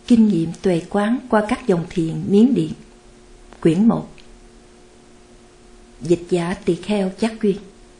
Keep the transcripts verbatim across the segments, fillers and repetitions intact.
Kinh nghiệm tuệ quán qua các dòng thiền Miến Điện. Quyển một. Dịch giả Tỳ Kheo Giác Nguyên.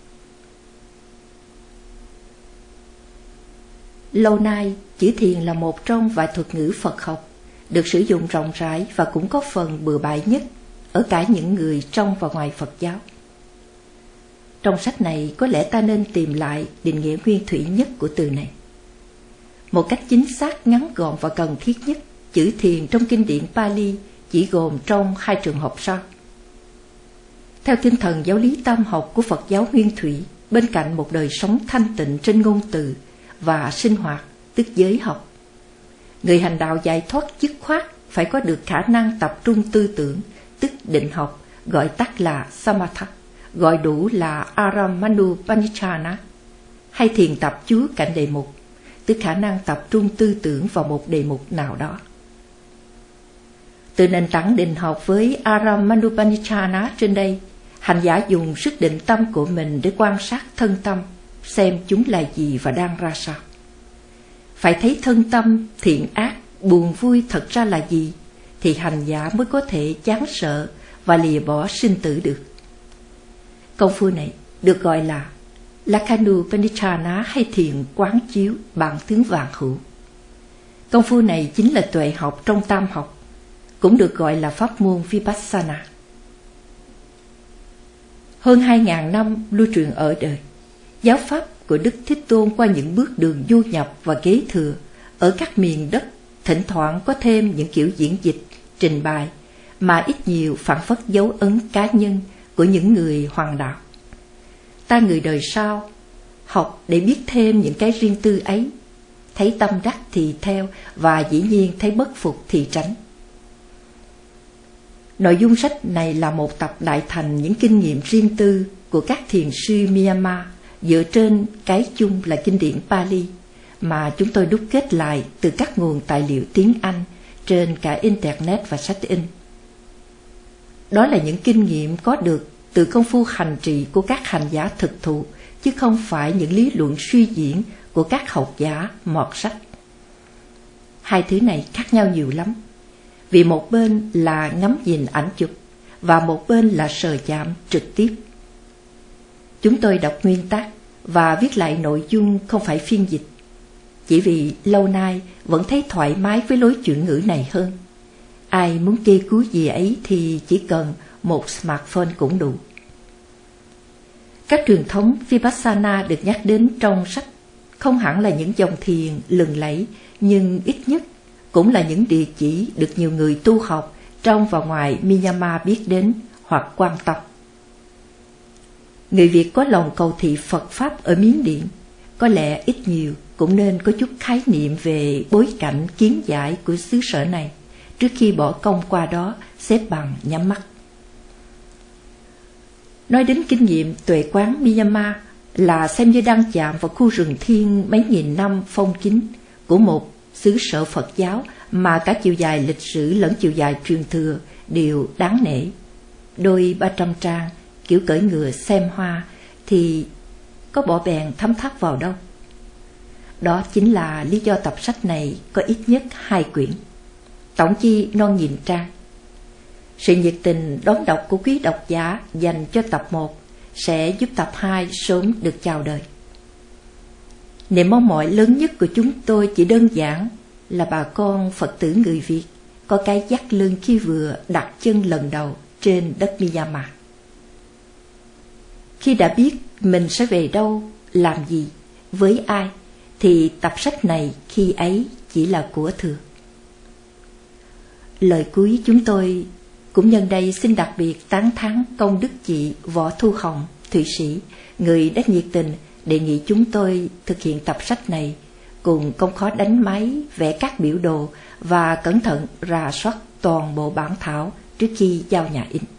Lâu nay, chữ thiền là một trong vài thuật ngữ Phật học được sử dụng rộng rãi và cũng có phần bừa bãi nhất ở cả những người trong và ngoài Phật giáo. Trong sách này có lẽ ta nên tìm lại định nghĩa nguyên thủy nhất của từ này. Một cách chính xác, ngắn gọn và cần thiết nhất, chữ thiền trong kinh điển Pali chỉ gồm trong hai trường hợp sau. Theo tinh thần giáo lý tam học của Phật giáo nguyên thủy, bên cạnh một đời sống thanh tịnh trên ngôn từ và sinh hoạt, tức giới học, người hành đạo giải thoát dứt khoát phải có được khả năng tập trung tư tưởng, tức định học, gọi tắt là Samatha, gọi đủ là Aramanupanishana, hay thiền tập chú cảnh đề mục, tức khả năng tập trung tư tưởng vào một đề mục nào đó. Từ nền tảng định học với Aramanupanishana trên đây, hành giả dùng sức định tâm của mình để quan sát thân tâm, xem chúng là gì và đang ra sao. Phải thấy thân tâm, thiện ác, buồn vui thật ra là gì, thì hành giả mới có thể chán sợ và lìa bỏ sinh tử được. Công phu này được gọi là Lakhanupanishana hay thiền quán chiếu bản tướng vạn hữu. Công phu này chính là tuệ học trong tam học, cũng được gọi là pháp môn Vipassana. Hơn hai ngàn năm lưu truyền ở đời, giáo pháp của Đức Thích Tôn qua những bước đường du nhập và kế thừa ở các miền đất thỉnh thoảng có thêm những kiểu diễn dịch, trình bày mà ít nhiều phản phất dấu ấn cá nhân của những người hoàng đạo. Ta người đời sau học để biết thêm những cái riêng tư ấy, thấy tâm đắc thì theo và dĩ nhiên thấy bất phục thì tránh. Nội dung sách này là một tập đại thành những kinh nghiệm riêng tư của các thiền sư Myanmar dựa trên cái chung là kinh điển Pali mà chúng tôi đúc kết lại từ các nguồn tài liệu tiếng Anh trên cả Internet và sách in. Đó là những kinh nghiệm có được từ công phu hành trì của các hành giả thực thụ, chứ không phải những lý luận suy diễn của các học giả mọt sách. Hai thứ này khác nhau nhiều lắm, vì một bên là ngắm nhìn ảnh chụp và một bên là sờ chạm trực tiếp. Chúng tôi đọc nguyên tác và viết lại nội dung không phải phiên dịch, chỉ vì lâu nay vẫn thấy thoải mái với lối chuyển ngữ này hơn. Ai muốn kê cứu gì ấy thì chỉ cần một smartphone cũng đủ. Các truyền thống Vipassana được nhắc đến trong sách không hẳn là những dòng thiền lừng lẫy, nhưng ít nhất cũng là những địa chỉ được nhiều người tu học trong và ngoài Myanmar biết đến hoặc quan tâm. Người Việt có lòng cầu thị Phật Pháp ở Miến Điện, có lẽ ít nhiều cũng nên có chút khái niệm về bối cảnh kiến giải của xứ sở này trước khi bỏ công qua đó xếp bằng nhắm mắt. Nói đến kinh nghiệm tuệ quán Myanmar là xem như đang chạm vào khu rừng thiên mấy nghìn năm phong kín của một xứ sở Phật giáo mà cả chiều dài lịch sử lẫn chiều dài truyền thừa đều đáng nể. Đôi ba trăm trang kiểu cưỡi ngựa xem hoa thì có bỏ bèn thấm thắt vào đâu. Đó chính là lý do tập sách này có ít nhất hai quyển, tổng chi non nghìn trang. Sự nhiệt tình đón đọc của quý độc giả dành cho tập một sẽ giúp tập hai sớm được chào đời. Niềm mong mỏi lớn nhất của chúng tôi chỉ đơn giản là bà con Phật tử người Việt có cái dắt lưng khi vừa đặt chân lần đầu trên đất Myanmar. Khi đã biết mình sẽ về đâu, làm gì, với ai, thì tập sách này khi ấy chỉ là của thừa. Lời cuối chúng tôi cũng nhân đây xin đặc biệt tán thán công đức chị Võ Thu Hồng, Thụy Sĩ, người đã nhiệt tình đề nghị chúng tôi thực hiện tập sách này, cùng không khó đánh máy, vẽ các biểu đồ và cẩn thận rà soát toàn bộ bản thảo trước khi giao nhà in.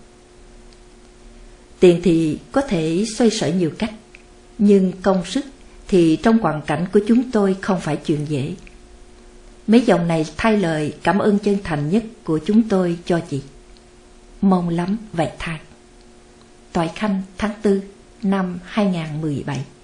Tiền thì có thể xoay sở nhiều cách, nhưng công sức thì trong hoàn cảnh của chúng tôi không phải chuyện dễ. Mấy dòng này thay lời cảm ơn chân thành nhất của chúng tôi cho chị. Mong lắm vậy thay. Toại Khanh tháng tư năm hai nghìn không trăm mười bảy.